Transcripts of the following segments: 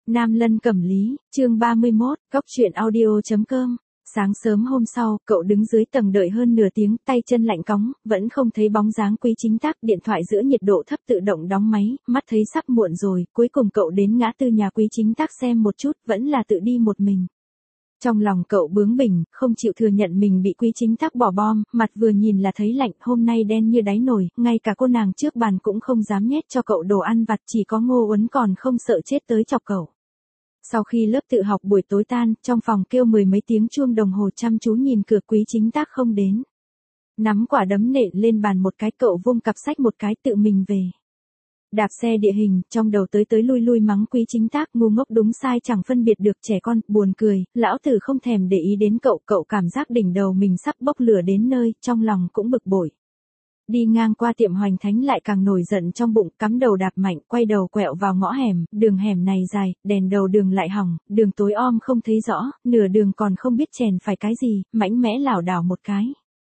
Nam Lân Cẩm Lý, chương 31, Cốc truyện audio.com. Sáng sớm hôm sau, cậu đứng dưới tầng đợi hơn nửa tiếng, tay chân lạnh cóng, vẫn không thấy bóng dáng Quý Chính Tác, điện thoại giữa nhiệt độ thấp tự động đóng máy, mắt thấy sắp muộn rồi, cuối cùng cậu đến ngã tư nhà Quý Chính Tác xem một chút, vẫn là tự đi một mình. Trong lòng cậu bướng bỉnh, không chịu thừa nhận mình bị Quý Chính Tác bỏ bom, mặt vừa nhìn là thấy lạnh, hôm nay đen như đáy nồi, ngay cả cô nàng trước bàn cũng không dám nhét cho cậu đồ ăn vặt, chỉ có Ngô Uấn còn không sợ chết tới chọc cậu. Sau khi lớp tự học buổi tối tan, trong phòng kêu mười mấy tiếng chuông đồng hồ chăm chú nhìn cửa Quý Chính Tác không đến. Nắm quả đấm nện lên bàn một cái, cậu vung cặp sách một cái tự mình về. Đạp xe địa hình, trong đầu tới lui mắng Quý Chính Tác ngu ngốc đúng sai chẳng phân biệt được trẻ con, buồn cười, lão tử không thèm để ý đến cậu cảm giác đỉnh đầu mình sắp bốc lửa đến nơi, trong lòng cũng bực bội. Đi ngang qua tiệm Hoành Thánh lại càng nổi giận trong bụng, cắm đầu đạp mạnh, quay đầu quẹo vào ngõ hẻm, đường hẻm này dài, đèn đầu đường lại hỏng, đường tối om không thấy rõ, nửa đường còn không biết chèn phải cái gì, mãnh mẽ lảo đảo một cái.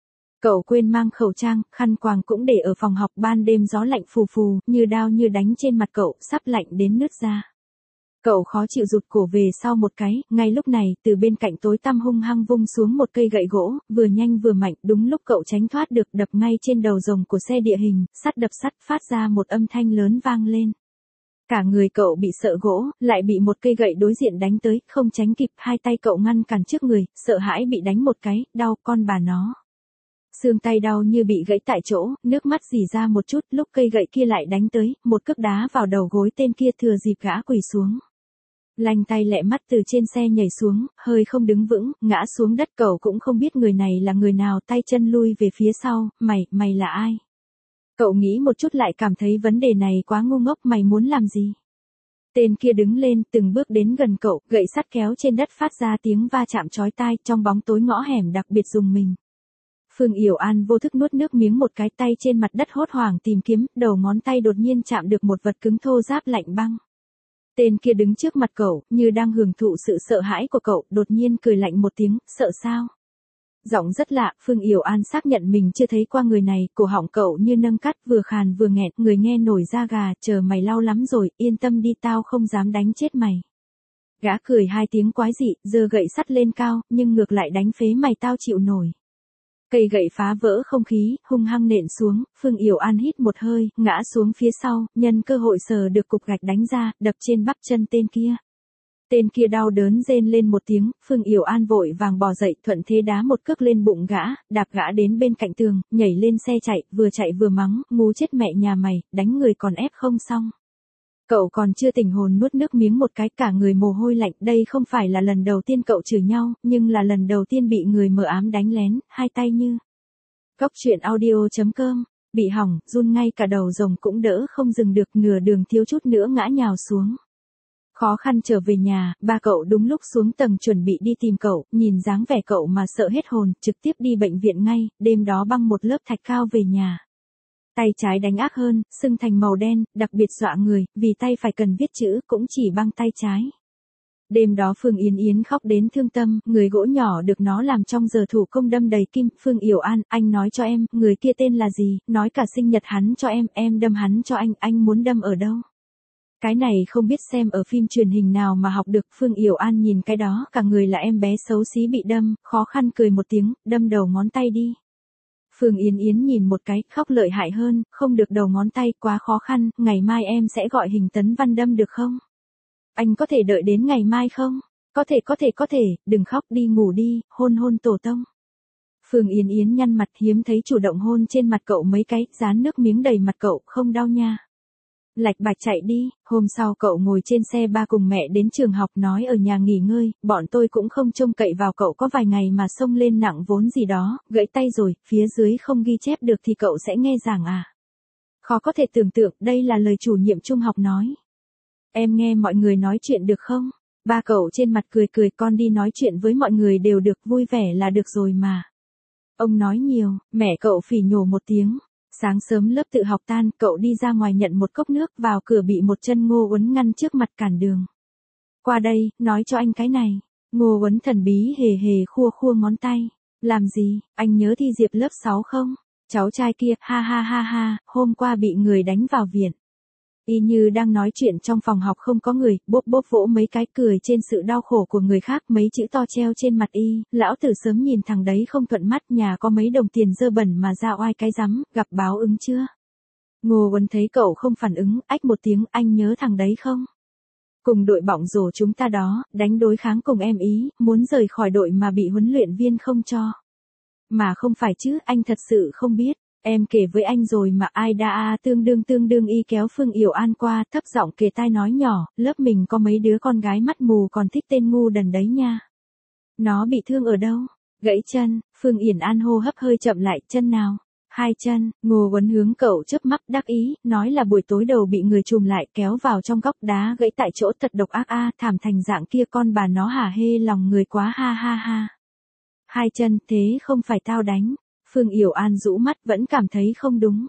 Cậu quên mang khẩu trang, khăn quàng cũng để ở phòng học, ban đêm gió lạnh phù phù, như đao như đánh trên mặt cậu, sắp lạnh đến nứt ra. Cậu khó chịu rụt cổ về sau một cái, ngay lúc này, từ bên cạnh tối tăm hung hăng vung xuống một cây gậy gỗ, vừa nhanh vừa mạnh, đúng lúc cậu tránh thoát được, đập ngay trên đầu rồng của xe địa hình, sắt đập sắt, phát ra một âm thanh lớn vang lên. Cả người cậu bị sợ gỗ, lại bị một cây gậy đối diện đánh tới, không tránh kịp, hai tay cậu ngăn cản trước người, sợ hãi bị đánh một cái, đau con bà nó. Xương tay đau như bị gãy tại chỗ, nước mắt rỉ ra một chút, lúc cây gậy kia lại đánh tới, một cước đá vào đầu gối tên kia, thừa dịp gã quỳ xuống. Lanh tay lẹ mắt từ trên xe nhảy xuống, hơi không đứng vững, ngã xuống đất, cậu cũng không biết người này là người nào, tay chân lui về phía sau, mày là ai? Cậu nghĩ một chút lại cảm thấy vấn đề này quá ngu ngốc, mày muốn làm gì? Tên kia đứng lên, từng bước đến gần cậu, gậy sắt kéo trên đất phát ra tiếng va chạm chói tai, trong bóng tối ngõ hẻm đặc biệt rùng mình. Phương Yểu An vô thức nuốt nước miếng một cái, tay trên mặt đất hốt hoảng tìm kiếm, đầu ngón tay đột nhiên chạm được một vật cứng thô ráp lạnh băng. Tên kia đứng trước mặt cậu, như đang hưởng thụ sự sợ hãi của cậu, đột nhiên cười lạnh một tiếng, sợ sao? Giọng rất lạ, Phương Yểu An xác nhận mình chưa thấy qua người này, cổ họng cậu như nâng cắt, vừa khàn vừa nghẹn, người nghe nổi da gà, chờ mày lau lắm rồi, yên tâm đi, tao không dám đánh chết mày. Gã cười hai tiếng quái dị, giơ gậy sắt lên cao, nhưng ngược lại đánh phế mày, tao chịu nổi. Cây gậy phá vỡ không khí, hung hăng nện xuống, Phương Yểu An hít một hơi, ngã xuống phía sau, nhân cơ hội sờ được cục gạch đánh ra, đập trên bắp chân tên kia. Tên kia đau đớn rên lên một tiếng, Phương Yểu An vội vàng bò dậy, thuận thế đá một cước lên bụng gã, đạp gã đến bên cạnh tường, nhảy lên xe chạy vừa mắng, ngu chết mẹ nhà mày, đánh người còn ép không xong. Cậu còn chưa tỉnh hồn nuốt nước miếng một cái, cả người mồ hôi lạnh, đây không phải là lần đầu tiên cậu chửi nhau, nhưng là lần đầu tiên bị người mờ ám đánh lén, hai tay như. Cốc truyện audio.com, bị hỏng, run ngay cả đầu rồng cũng đỡ không dừng được, nửa đường thiếu chút nữa ngã nhào xuống. Khó khăn trở về nhà, ba cậu đúng lúc xuống tầng chuẩn bị đi tìm cậu, nhìn dáng vẻ cậu mà sợ hết hồn, trực tiếp đi bệnh viện ngay, đêm đó băng một lớp thạch cao về nhà. Tay trái đánh ác hơn, sưng thành màu đen, đặc biệt dọa người, vì tay phải cần viết chữ, cũng chỉ băng tay trái. Đêm đó Phương Yến Yến khóc đến thương tâm, người gỗ nhỏ được nó làm trong giờ thủ công đâm đầy kim. Phương Yểu An, anh nói cho em, người kia tên là gì, nói cả sinh nhật hắn cho em đâm hắn cho anh muốn đâm ở đâu? Cái này không biết xem ở phim truyền hình nào mà học được. Phương Yểu An nhìn cái đó, cả người là em bé xấu xí bị đâm, khó khăn cười một tiếng, đâm đầu ngón tay đi. Phương Yến Yến nhìn một cái, khóc lợi hại hơn, không được đầu ngón tay, quá khó khăn, ngày mai em sẽ gọi Hình Tấn Văn đâm được không? Anh có thể đợi đến ngày mai không? Có thể, đừng khóc, đi ngủ đi, hôn tổ tông. Phương Yến Yến nhăn mặt, hiếm thấy chủ động hôn trên mặt cậu mấy cái, dán nước miếng đầy mặt cậu, không đau nha. Lạch bạch chạy đi, hôm sau cậu ngồi trên xe ba cùng mẹ đến trường học, nói ở nhà nghỉ ngơi, bọn tôi cũng không trông cậy vào cậu, có vài ngày mà xông lên nặng vốn gì đó, gãy tay rồi, phía dưới không ghi chép được thì cậu sẽ nghe giảng à? Khó có thể tưởng tượng, đây là lời chủ nhiệm trung học nói. Em nghe mọi người nói chuyện được không? Ba cậu trên mặt cười, con đi nói chuyện với mọi người đều được, vui vẻ là được rồi mà. Ông nói nhiều, mẹ cậu phỉ nhổ một tiếng. Sáng sớm lớp tự học tan, cậu đi ra ngoài nhận một cốc nước, vào cửa bị một chân Ngô Uấn ngăn trước mặt cản đường. Qua đây, nói cho anh cái này. Ngô Uấn thần bí hề khua ngón tay. Làm gì, anh nhớ thi Diệp lớp 6 không? Cháu trai kia, ha, hôm qua bị người đánh vào viện. Y như đang nói chuyện trong phòng học không có người, bốp bốp vỗ mấy cái cười trên sự đau khổ của người khác, mấy chữ to treo trên mặt y, lão tử sớm nhìn thằng đấy không thuận mắt, nhà có mấy đồng tiền dơ bẩn mà ra oai cái rắm, gặp báo ứng chưa? Ngô Uấn thấy cậu không phản ứng, ách một tiếng, anh nhớ thằng đấy không? Cùng đội bóng rổ chúng ta đó, đánh đối kháng cùng em ý, muốn rời khỏi đội mà bị huấn luyện viên không cho. Mà không phải chứ, anh thật sự không biết. Em kể với anh rồi mà ai đã tương đương y kéo Phương Yểu An qua, thấp giọng kề tai nói nhỏ, lớp mình có mấy đứa con gái mắt mù còn thích tên ngu đần đấy nha. Nó bị thương ở đâu? Gãy chân, Phương Yển An hô hấp hơi chậm lại, chân nào? Hai chân, Ngô Uấn hướng cậu chớp mắt đắc ý, nói là buổi tối đầu bị người trùm lại kéo vào trong góc đá gãy tại chỗ thật độc ác thảm thành dạng kia con bà nó hả hê lòng người quá ha ha ha. Hai chân, thế không phải tao đánh. Phương Yểu An rũ mắt vẫn cảm thấy không đúng.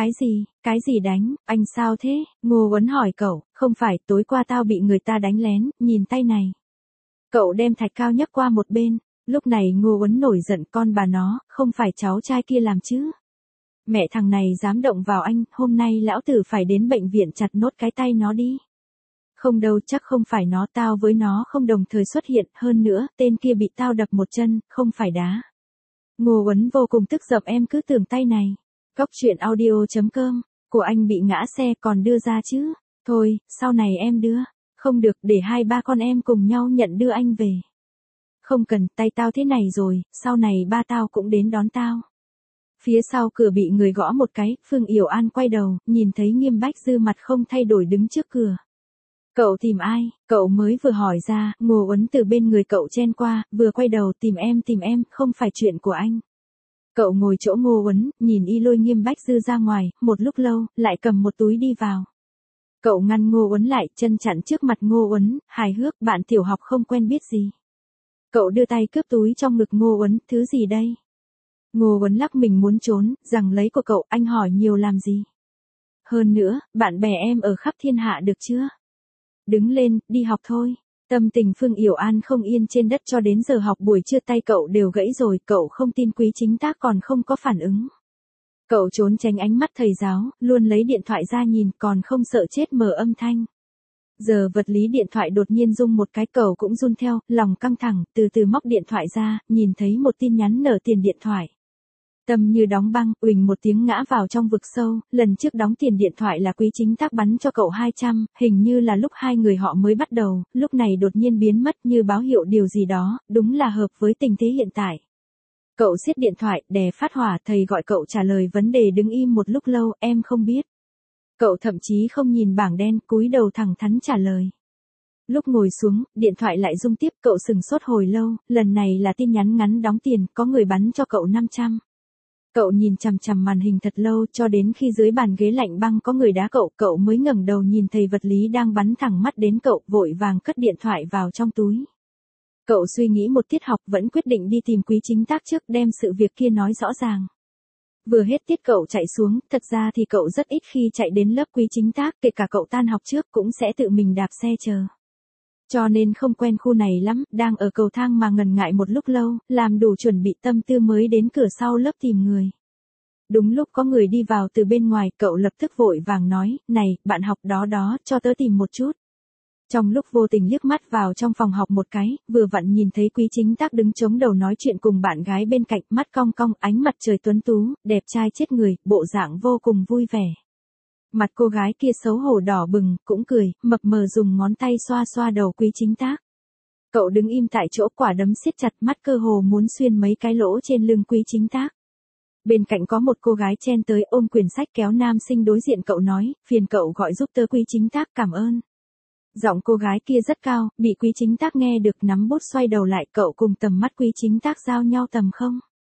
Cái gì đánh, anh sao thế? Ngô Uấn hỏi cậu, không phải tối qua tao bị người ta đánh lén, nhìn tay này. Cậu đem thạch cao nhấc qua một bên, lúc này Ngô Uấn nổi giận con bà nó, không phải cháu trai kia làm chứ. Mẹ thằng này dám động vào anh, hôm nay lão tử phải đến bệnh viện chặt nốt cái tay nó đi. Không đâu, chắc không phải nó, tao với nó không đồng thời xuất hiện, hơn nữa, tên kia bị tao đập một chân, không phải đá. Ngô Uấn vô cùng tức giận, em cứ tưởng tay này. Cóc truyện audio.com, của anh bị ngã xe còn đưa ra chứ. Thôi, sau này em đưa. Không được, để hai ba con em cùng nhau nhận đưa anh về. Không cần, tay tao thế này rồi, sau này ba tao cũng đến đón tao. Phía sau cửa bị người gõ một cái, Phương Yểu An quay đầu, nhìn thấy Nghiêm Bách Dư mặt không thay đổi đứng trước cửa. Cậu tìm ai? Cậu mới vừa hỏi ra, Ngô Uấn từ bên người cậu chen qua, vừa quay đầu tìm em, không phải chuyện của anh. Cậu ngồi chỗ Ngô Uấn, nhìn y lôi Nghiêm Bách Dư ra ngoài, một lúc lâu, lại cầm một túi đi vào. Cậu ngăn Ngô Uấn lại, chân chặn trước mặt Ngô Uấn, hài hước, bạn tiểu học không quen biết gì. Cậu đưa tay cướp túi trong ngực Ngô Uấn, thứ gì đây? Ngô Uấn lắc mình muốn trốn, rằng lấy của cậu, anh hỏi nhiều làm gì? Hơn nữa, bạn bè em ở khắp thiên hạ được chưa? Đứng lên, đi học thôi. Tâm tình Phương Yểu An không yên trên đất cho đến giờ học buổi trưa tay cậu đều gãy rồi, cậu không tin Quý Chính Tác còn không có phản ứng. Cậu trốn tránh ánh mắt thầy giáo, luôn lấy điện thoại ra nhìn còn không sợ chết mở âm thanh. Giờ vật lý điện thoại đột nhiên rung một cái, cậu cũng run theo, lòng căng thẳng, từ từ móc điện thoại ra, nhìn thấy một tin nhắn nợ tiền điện thoại. Tâm như đóng băng, uỳnh một tiếng ngã vào trong vực sâu, lần trước đóng tiền điện thoại là Quý Chính Tác bắn cho cậu 200, hình như là lúc hai người họ mới bắt đầu, lúc này đột nhiên biến mất như báo hiệu điều gì đó, đúng là hợp với tình thế hiện tại. Cậu siết điện thoại, đè phát hỏa, thầy gọi cậu trả lời vấn đề đứng im một lúc lâu, em không biết. Cậu thậm chí không nhìn bảng đen, cúi đầu thẳng thắn trả lời. Lúc ngồi xuống, điện thoại lại rung tiếp, cậu sừng sốt hồi lâu, lần này là tin nhắn ngắn đóng tiền, có người bắn cho cậu 500. Cậu nhìn chằm chằm màn hình thật lâu cho đến khi dưới bàn ghế lạnh băng có người đá cậu, cậu mới ngẩng đầu nhìn thầy vật lý đang bắn thẳng mắt đến cậu, vội vàng cất điện thoại vào trong túi. Cậu suy nghĩ một tiết học vẫn quyết định đi tìm Quý Chính Tác trước đem sự việc kia nói rõ ràng. Vừa hết tiết cậu chạy xuống, thật ra thì cậu rất ít khi chạy đến lớp Quý Chính Tác, kể cả cậu tan học trước cũng sẽ tự mình đạp xe chờ. Cho nên không quen khu này lắm, đang ở cầu thang mà ngần ngại một lúc lâu, làm đủ chuẩn bị tâm tư mới đến cửa sau lớp tìm người. Đúng lúc có người đi vào từ bên ngoài, cậu lập tức vội vàng nói, này, bạn học đó, cho tớ tìm một chút. Trong lúc vô tình liếc mắt vào trong phòng học một cái, vừa vặn nhìn thấy Quý Chính Tác đứng chống đầu nói chuyện cùng bạn gái bên cạnh, mắt cong cong, ánh mặt trời tuấn tú, đẹp trai chết người, bộ dạng vô cùng vui vẻ. Mặt cô gái kia xấu hổ đỏ bừng, cũng cười, mập mờ dùng ngón tay xoa xoa đầu Quý Chính Tác. Cậu đứng im tại chỗ, quả đấm siết chặt, mắt cơ hồ muốn xuyên mấy cái lỗ trên lưng Quý Chính Tác. Bên cạnh có một cô gái chen tới ôm quyển sách kéo nam sinh đối diện cậu nói, phiền cậu gọi giúp tớ Quý Chính Tác, cảm ơn. Giọng cô gái kia rất cao, bị Quý Chính Tác nghe được, nắm bút xoay đầu lại, cậu cùng tầm mắt Quý Chính Tác giao nhau tầm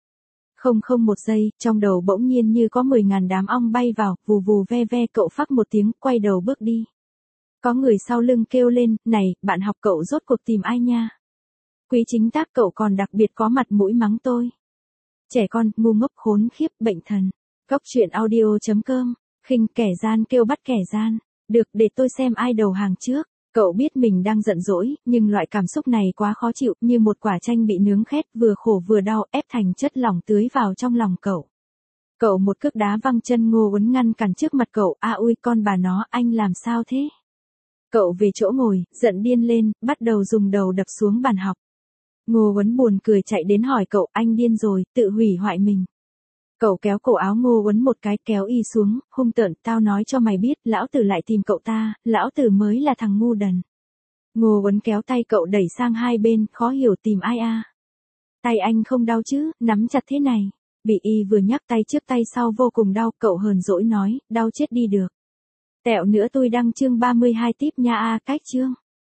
không một giây, trong đầu bỗng nhiên như có 10.000 đám ong bay vào, vù vù ve ve, cậu phắc một tiếng, quay đầu bước đi. Có người sau lưng kêu lên, này, bạn học cậu rốt cuộc tìm ai nha? Quý Chính Tác cậu còn đặc biệt có mặt mũi mắng tôi. Trẻ con, ngu ngốc, khốn khiếp, bệnh thần. Cóc truyện audio.com, khinh kẻ gian kêu bắt kẻ gian. Được, để tôi xem ai đầu hàng trước. Cậu biết mình đang giận dỗi, nhưng loại cảm xúc này quá khó chịu, như một quả chanh bị nướng khét, vừa khổ vừa đau, ép thành chất lỏng tưới vào trong lòng cậu. Cậu một cước đá văng chân Ngô Uấn ngăn cản trước mặt cậu, ui con bà nó, anh làm sao thế? Cậu về chỗ ngồi, giận điên lên, bắt đầu dùng đầu đập xuống bàn học. Ngô Uấn buồn cười chạy đến hỏi cậu, anh điên rồi, tự hủy hoại mình. Cậu kéo cổ áo Ngô Uấn một cái, kéo y xuống, hung tợn, tao nói cho mày biết, lão tử lại tìm cậu ta, lão tử mới là thằng ngu đần. Ngô Uấn kéo tay cậu đẩy sang hai bên, khó hiểu tìm ai a? Tay anh không đau chứ, nắm chặt thế này. Bị y vừa nhắc tay trước tay sau vô cùng đau, cậu hờn dỗi nói, đau chết đi được. Tẹo nữa tôi đăng chương 32 tiếp nha cách chương.